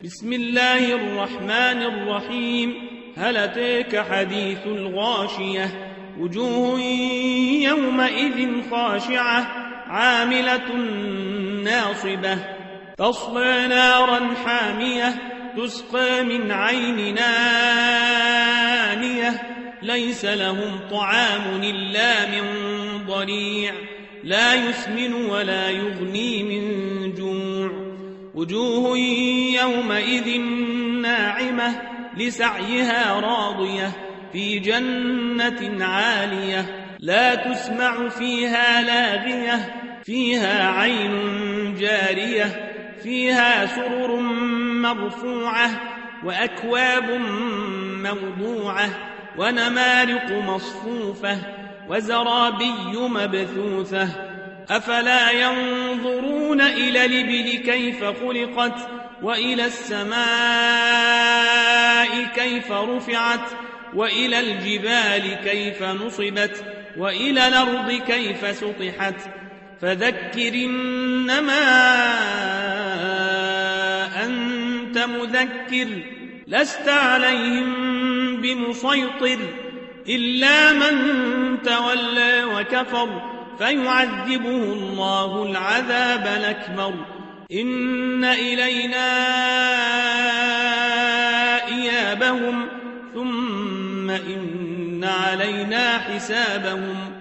بسم الله الرحمن الرحيم. هل أتاك حديث الغاشية وجوه يومئذ خاشعة عاملة ناصبة تصلى نارا حامية تسقى من عين آنية ليس لهم طعام إلا من ضريع لا يسمن ولا يغني من جوع وجوه يومئذ ناعمة لسعيها راضية في جنة عالية لا تسمع فيها لاغية فيها عين جارية فيها سرر مرفوعة وأكواب موضوعة ونمارق مصفوفة وزرابي مبثوثة أفلا ينظرون إلى الإبل كيف خلقت وإلى السماء كيف رفعت وإلى الجبال كيف نصبت وإلى الأرض كيف سطحت فذكر إنما أنت مذكر لست عليهم بمسيطر إلا من تولى وكفر فيعذبه الله العذاب الأكبر إن إلينا إيابهم ثم إن علينا حسابهم